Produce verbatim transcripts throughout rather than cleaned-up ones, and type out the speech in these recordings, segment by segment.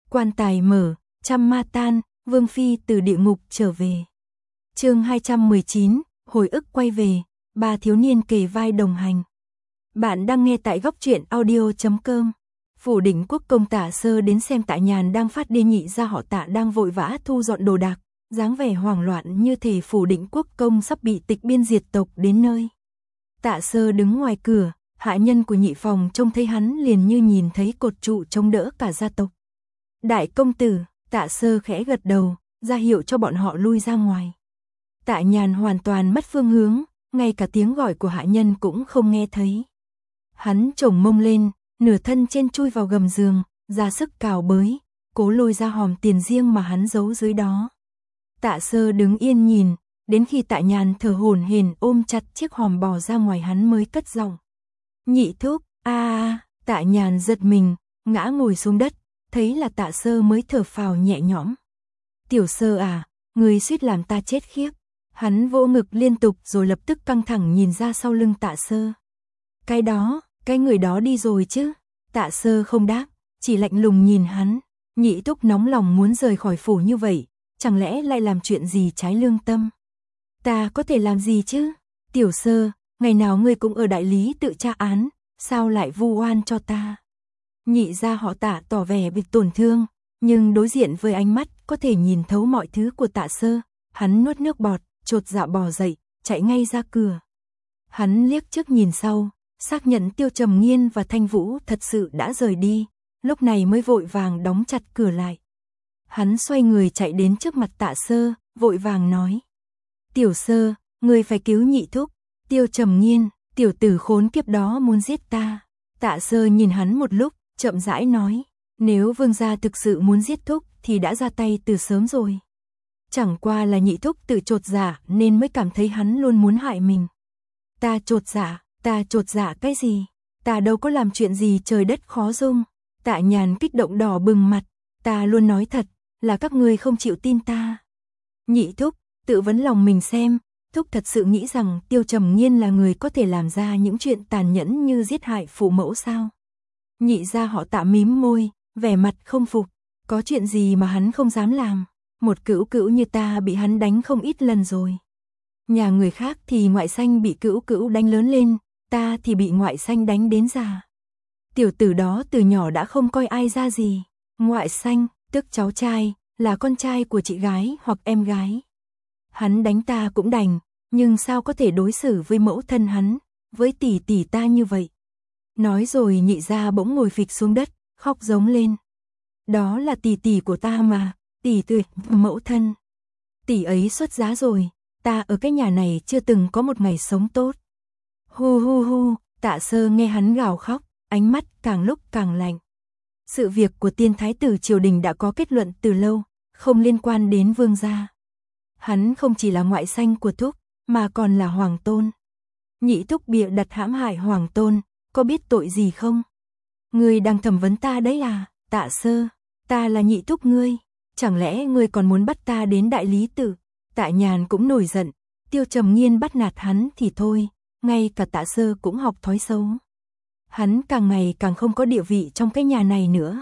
Quan tài mở, trăm ma tan, Vương Phi từ địa ngục trở về. Chương hai trăm mười chín, hồi ức quay về, ba thiếu niên kề vai đồng hành. Bạn đang nghe tại góc truyện audio chấm com. Phủ Định Quốc công Tạ Sơ đến xem Tạ Nhàn đang phát điên, nhị gia họ Tạ đang vội vã thu dọn đồ đạc, dáng vẻ hoảng loạn như thể Phủ Định Quốc công sắp bị tịch biên diệt tộc đến nơi. Tạ Sơ đứng ngoài cửa, hạ nhân của nhị phòng trông thấy hắn liền như nhìn thấy cột trụ chống đỡ cả gia tộc. Đại công tử, Tạ Sơ khẽ gật đầu, ra hiệu cho bọn họ lui ra ngoài. Tạ Nhàn hoàn toàn mất phương hướng, ngay cả tiếng gọi của hạ nhân cũng không nghe thấy. Hắn chổng mông lên, nửa thân trên chui vào gầm giường, ra sức cào bới, cố lôi ra hòm tiền riêng mà hắn giấu dưới đó. Tạ Sơ đứng yên nhìn, đến khi Tạ Nhàn thở hổn hển ôm chặt chiếc hòm bò ra ngoài hắn mới cất giọng. Nhị thúc, a à, Tạ Nhàn giật mình, ngã ngồi xuống đất, thấy là Tạ Sơ mới thở phào nhẹ nhõm. Tiểu Sơ à, người suýt làm ta chết khiếp. Hắn vỗ ngực liên tục rồi lập tức căng thẳng nhìn ra sau lưng Tạ Sơ. Cái đó, cái người đó đi rồi chứ? Tạ Sơ không đáp, chỉ lạnh lùng nhìn hắn. Nhị thúc nóng lòng muốn rời khỏi phủ như vậy, chẳng lẽ lại làm chuyện gì trái lương tâm? Ta có thể làm gì chứ? Tiểu Sơ, ngày nào ngươi cũng ở đại lý tự tra án, sao lại vu oan cho ta? Nhị gia họ Tạ tỏ vẻ bị tổn thương, nhưng đối diện với ánh mắt có thể nhìn thấu mọi thứ của Tạ Sơ, hắn nuốt nước bọt, chột dạ bò dậy, chạy ngay ra cửa. Hắn liếc trước nhìn sau, xác nhận Tiêu Trầm Nghiên và Thanh Vũ thật sự đã rời đi, lúc này mới vội vàng đóng chặt cửa lại. Hắn xoay người chạy đến trước mặt Tạ Sơ, vội vàng nói. Tiểu Sơ, ngươi phải cứu nhị thúc. Tiêu Trầm Nghiên, tiểu tử khốn kiếp đó muốn giết ta. Tạ Sơ nhìn hắn một lúc, chậm rãi nói. Nếu vương gia thực sự muốn giết thúc thì đã ra tay từ sớm rồi. Chẳng qua là nhị thúc tự chột dạ nên mới cảm thấy hắn luôn muốn hại mình. Ta chột dạ, ta chột dạ cái gì? Ta đâu có làm chuyện gì trời đất khó dung. Tạ Nhàn kích động đỏ bừng mặt. Ta luôn nói thật, là các ngươi không chịu tin ta. Nhị thúc, tự vấn lòng mình xem, thúc thật sự nghĩ rằng Tiêu Trầm Nghiên là người có thể làm ra những chuyện tàn nhẫn như giết hại phụ mẫu sao? Nhị gia họ Tạ mím môi, vẻ mặt không phục. Có chuyện gì mà hắn không dám làm? Một cữu cữu như ta bị hắn đánh không ít lần rồi. Nhà người khác thì ngoại sanh bị cữu cữu đánh lớn lên, ta thì bị ngoại sanh đánh đến già. Tiểu tử đó từ nhỏ đã không coi ai ra gì. Ngoại sanh, tức cháu trai, là con trai của chị gái hoặc em gái. Hắn đánh ta cũng đành, nhưng sao có thể đối xử với mẫu thân hắn, với tỷ tỷ ta như vậy? Nói rồi nhị gia bỗng ngồi phịch xuống đất, khóc giống lên. Đó là tỷ tỷ của ta mà, tỷ tỷ, mẫu thân. Tỷ ấy xuất giá rồi, ta ở cái nhà này chưa từng có một ngày sống tốt. Hu hu hu, Tạ Sơ nghe hắn gào khóc, ánh mắt càng lúc càng lạnh. Sự việc của tiên thái tử triều đình đã có kết luận từ lâu, không liên quan đến vương gia. Hắn không chỉ là ngoại sanh của thúc, mà còn là hoàng tôn. Nhị thúc bịa đặt hãm hại hoàng tôn, có biết tội gì không? Ngươi đang thẩm vấn ta đấy à, Tạ Sơ, ta là nhị thúc ngươi, chẳng lẽ ngươi còn muốn bắt ta đến đại lý tự? Tạ Nhàn cũng nổi giận, Tiêu Trầm Nghiên bắt nạt hắn thì thôi, ngay cả Tạ Sơ cũng học thói xấu. Hắn càng ngày càng không có địa vị trong cái nhà này nữa.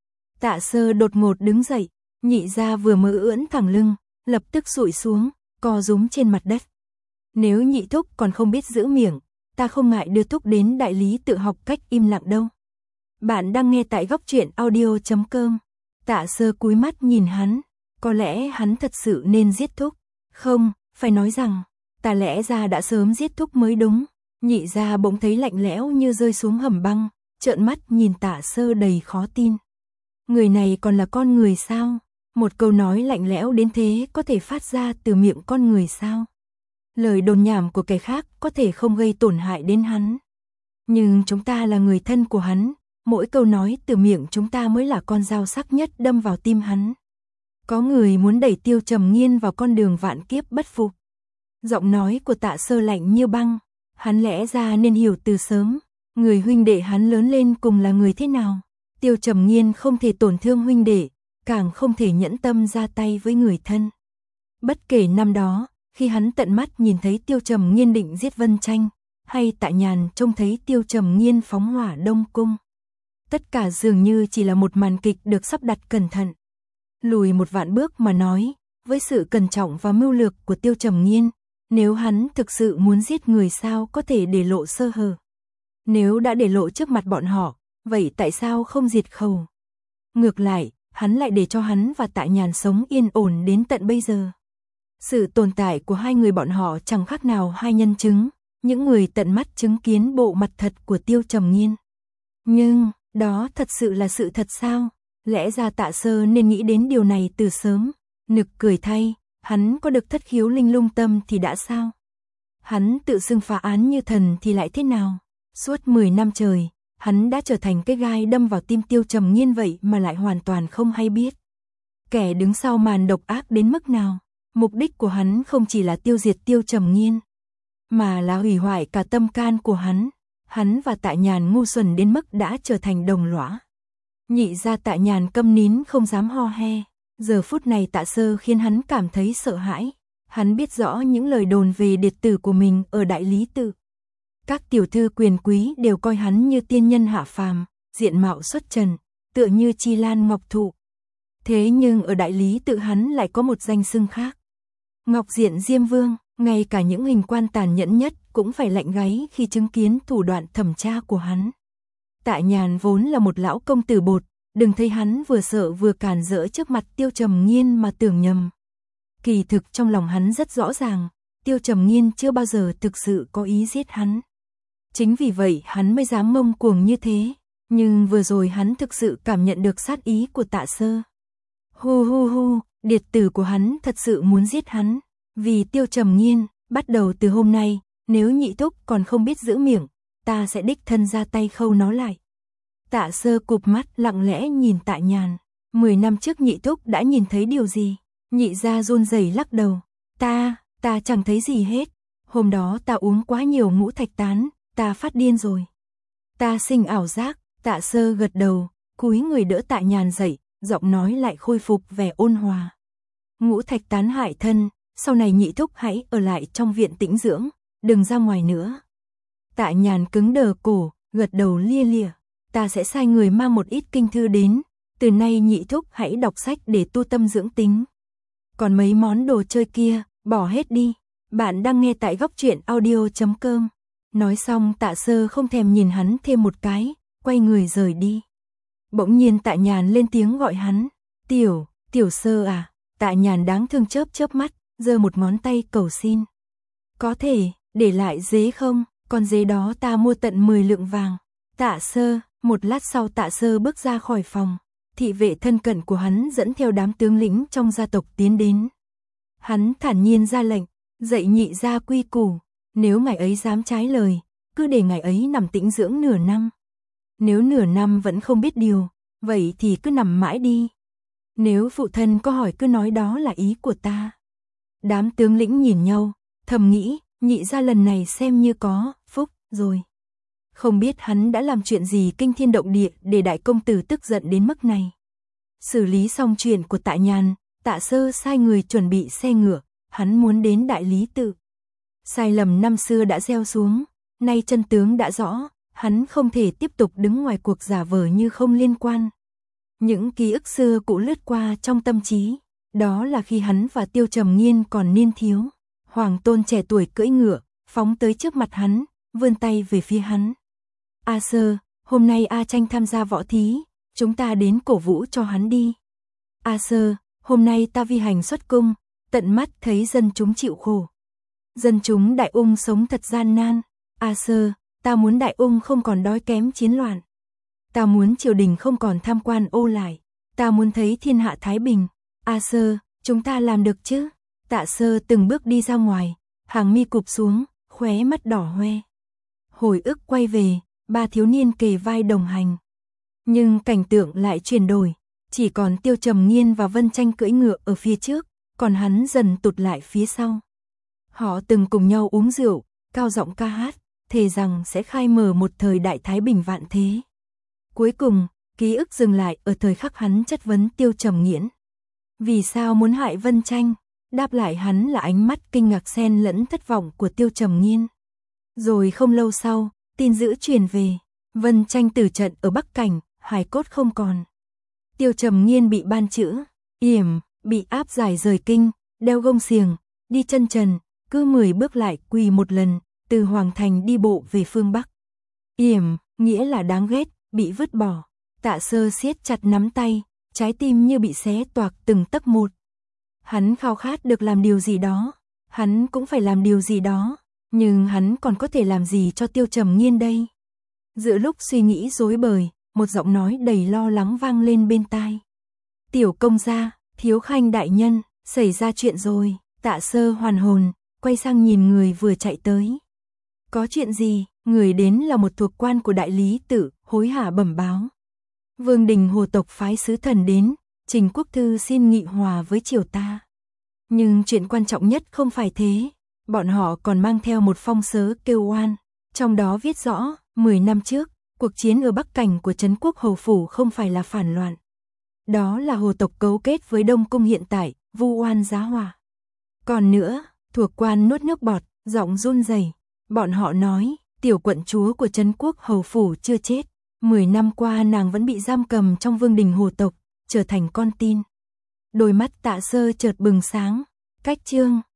Tạ Sơ đột ngột đứng dậy, nhị gia vừa mới ưỡn thẳng lưng, lập tức sụi xuống, co rúm trên mặt đất. Nếu nhị thúc còn không biết giữ miệng, ta không ngại đưa thúc đến đại lý tự học cách im lặng đâu. Bạn đang nghe tại góc truyện audio chấm com. Tạ Sơ cúi mắt nhìn hắn, có lẽ hắn thật sự nên giết thúc. Không, phải nói rằng, ta lẽ ra đã sớm giết thúc mới đúng. Nhị gia bỗng thấy lạnh lẽo như rơi xuống hầm băng, trợn mắt nhìn Tạ Sơ đầy khó tin. Người này còn là con người sao? Một câu nói lạnh lẽo đến thế có thể phát ra từ miệng con người sao? Lời đồn nhảm của kẻ khác có thể không gây tổn hại đến hắn. Nhưng chúng ta là người thân của hắn, mỗi câu nói từ miệng chúng ta mới là con dao sắc nhất đâm vào tim hắn. Có người muốn đẩy Tiêu Trầm Nghiên vào con đường vạn kiếp bất phục. Giọng nói của Tạ Sơ lạnh như băng, hắn lẽ ra nên hiểu từ sớm, người huynh đệ hắn lớn lên cùng là người thế nào. Tiêu Trầm Nghiên không thể tổn thương huynh đệ, càng không thể nhẫn tâm ra tay với người thân. Bất kể năm đó, khi hắn tận mắt nhìn thấy Tiêu Trầm Nghiên định giết Vân Tranh, hay Tạ Nhàn trông thấy Tiêu Trầm Nghiên phóng hỏa Đông Cung. Tất cả dường như chỉ là một màn kịch được sắp đặt cẩn thận. Lùi một vạn bước mà nói, với sự cẩn trọng và mưu lược của Tiêu Trầm Nghiên, nếu hắn thực sự muốn giết người sao có thể để lộ sơ hở. Nếu đã để lộ trước mặt bọn họ, vậy tại sao không diệt khẩu? Ngược lại, hắn lại để cho hắn và Tạ Nhàn sống yên ổn đến tận bây giờ. Sự tồn tại của hai người bọn họ chẳng khác nào hai nhân chứng, những người tận mắt chứng kiến bộ mặt thật của Tiêu Trầm Nghiên. Nhưng, đó thật sự là sự thật sao? Lẽ ra Tạ Sơ nên nghĩ đến điều này từ sớm. Nực cười thay, hắn có được thất khiếu linh lung tâm thì đã sao? Hắn tự xưng phá án như thần thì lại thế nào? Suốt mười năm trời, hắn đã trở thành cái gai đâm vào tim Tiêu Trầm Nghiên vậy mà lại hoàn toàn không hay biết. Kẻ đứng sau màn độc ác đến mức nào? Mục đích của hắn không chỉ là tiêu diệt Tiêu Trầm Nghiên, mà là hủy hoại cả tâm can của hắn. Hắn và Tạ Nhàn ngu xuẩn đến mức đã trở thành đồng lõa. Nhị ra Tạ Nhàn câm nín không dám ho he. Giờ phút này Tạ Sơ khiến hắn cảm thấy sợ hãi. Hắn biết rõ những lời đồn về điệt tử của mình ở Đại Lý Tự. Các tiểu thư quyền quý đều coi hắn như tiên nhân hạ phàm, diện mạo xuất trần, tựa như chi lan ngọc thụ. Thế nhưng ở Đại Lý Tự hắn lại có một danh xưng khác. Ngọc Diện Diêm Vương, ngay cả những hình quan tàn nhẫn nhất cũng phải lạnh gáy khi chứng kiến thủ đoạn thẩm tra của hắn. Tạ Nhàn vốn là một lão công tử bột, đừng thấy hắn vừa sợ vừa càn rỡ trước mặt Tiêu Trầm Nghiên mà tưởng nhầm. Kỳ thực trong lòng hắn rất rõ ràng, Tiêu Trầm Nghiên chưa bao giờ thực sự có ý giết hắn. Chính vì vậy hắn mới dám ngông cuồng như thế, nhưng vừa rồi hắn thực sự cảm nhận được sát ý của Tạ Sơ. Hu hu hu, điệt tử của hắn thật sự muốn giết hắn, vì Tiêu Trầm Nghiên, bắt đầu từ hôm nay, nếu nhị thúc còn không biết giữ miệng, ta sẽ đích thân ra tay khâu nó lại. Tạ Sơ cụp mắt lặng lẽ nhìn Tạ Nhàn. Mười năm trước nhị thúc đã nhìn thấy điều gì? Nhị gia run rẩy lắc đầu. Ta, ta chẳng thấy gì hết. Hôm đó ta uống quá nhiều ngũ thạch tán, ta phát điên rồi. Ta sinh ảo giác. Tạ Sơ gật đầu, cúi người đỡ Tạ Nhàn dậy, giọng nói lại khôi phục vẻ ôn hòa. Ngũ thạch tán hại thân, sau này nhị thúc hãy ở lại trong viện tĩnh dưỡng, đừng ra ngoài nữa. Tạ Nhàn cứng đờ cổ, gật đầu lia lịa. Ta sẽ sai người mang một ít kinh thư đến, từ nay nhị thúc hãy đọc sách để tu tâm dưỡng tính. Còn mấy món đồ chơi kia, bỏ hết đi. Bạn đang nghe tại góc truyện audio chấm com. Nói xong Tạ Sơ không thèm nhìn hắn thêm một cái, quay người rời đi. Bỗng nhiên Tạ Nhàn lên tiếng gọi hắn. Tiểu, Tiểu Sơ à? Tạ Nhàn đáng thương chớp chớp mắt, giơ một ngón tay cầu xin. Có thể, để lại dế không? Con dế đó ta mua tận mười lượng vàng. Tạ Sơ, một lát sau Tạ Sơ bước ra khỏi phòng. Thị vệ thân cận của hắn dẫn theo đám tướng lĩnh trong gia tộc tiến đến. Hắn thản nhiên ra lệnh, dạy nhị gia quy củ. Nếu ngài ấy dám trái lời, cứ để ngài ấy nằm tĩnh dưỡng nửa năm. Nếu nửa năm vẫn không biết điều, vậy thì cứ nằm mãi đi. Nếu phụ thân có hỏi cứ nói đó là ý của ta. Đám tướng lĩnh nhìn nhau, thầm nghĩ, nhị gia lần này xem như có phúc rồi. Không biết hắn đã làm chuyện gì kinh thiên động địa để đại công tử tức giận đến mức này. Xử lý xong chuyện của Tạ Nhàn, Tạ Sơ sai người chuẩn bị xe ngựa, hắn muốn đến Đại Lý Tự. Sai lầm năm xưa đã gieo xuống, nay chân tướng đã rõ, hắn không thể tiếp tục đứng ngoài cuộc giả vờ như không liên quan. Những ký ức xưa cũ lướt qua trong tâm trí, đó là khi hắn và Tiêu Trầm Nghiên còn niên thiếu. Hoàng tôn trẻ tuổi cưỡi ngựa, phóng tới trước mặt hắn, vươn tay về phía hắn. A Sơ, hôm nay A Tranh tham gia võ thí, chúng ta đến cổ vũ cho hắn đi. A Sơ, hôm nay ta vi hành xuất cung, tận mắt thấy dân chúng chịu khổ. Dân chúng Đại Ung sống thật gian nan. A Sơ, ta muốn Đại Ung không còn đói kém chiến loạn. Ta muốn triều đình không còn tham quan ô lại. Ta muốn thấy thiên hạ thái bình. A Sơ, chúng ta làm được chứ? Tạ Sơ từng bước đi ra ngoài, hàng mi cụp xuống, khóe mắt đỏ hoe. Hồi ức quay về, ba thiếu niên kề vai đồng hành. Nhưng cảnh tượng lại chuyển đổi, chỉ còn Tiêu Trầm Nghiên và Vân Tranh cưỡi ngựa ở phía trước, còn hắn dần tụt lại phía sau. Họ từng cùng nhau uống rượu, cao giọng ca hát, thề rằng sẽ khai mở một thời đại thái bình vạn thế. Cuối cùng, ký ức dừng lại ở thời khắc hắn chất vấn Tiêu Trầm Nghiễn. Vì sao muốn hại Vân Tranh? Đáp lại hắn là ánh mắt kinh ngạc xen lẫn thất vọng của Tiêu Trầm Nghiên. Rồi không lâu sau, tin dữ truyền về, Vân Tranh tử trận ở Bắc Cảnh, hài cốt không còn. Tiêu Trầm Nghiên bị ban chữ, yểm, bị áp giải rời kinh, đeo gông xiềng, đi chân trần, cứ mười bước lại quỳ một lần, từ Hoàng Thành đi bộ về phương Bắc. Yểm, nghĩa là đáng ghét, bị vứt bỏ. Tạ Sơ siết chặt nắm tay, trái tim như bị xé toạc từng tấc một. Hắn khao khát được làm điều gì đó, hắn cũng phải làm điều gì đó, nhưng hắn còn có thể làm gì cho Tiêu Trầm Nghiên đây? Giữa lúc suy nghĩ rối bời, một giọng nói đầy lo lắng vang lên bên tai. Tiểu công gia, Thiếu Khanh đại nhân, xảy ra chuyện rồi. Tạ Sơ hoàn hồn, quay sang nhìn người vừa chạy tới. Có chuyện gì? Người đến là một thuộc quan của đại lý tự, hối hả bẩm báo. Vương đình Hồ tộc phái sứ thần đến, trình quốc thư xin nghị hòa với triều ta. Nhưng chuyện quan trọng nhất không phải thế, bọn họ còn mang theo một phong sớ kêu oan, trong đó viết rõ, mười năm trước, cuộc chiến ở Bắc Cảnh của Trấn Quốc Hầu Phủ không phải là phản loạn. Đó là Hồ tộc cấu kết với Đông Cung hiện tại, vu oan giá họa. Còn nữa, thuộc quan nuốt nước bọt, giọng run rẩy. Bọn họ nói, tiểu quận chúa của Trấn Quốc Hầu Phủ chưa chết. Mười năm qua nàng vẫn bị giam cầm trong vương đình Hồ tộc, trở thành con tin. Đôi mắt Tạ Sơ chợt bừng sáng. Cách chương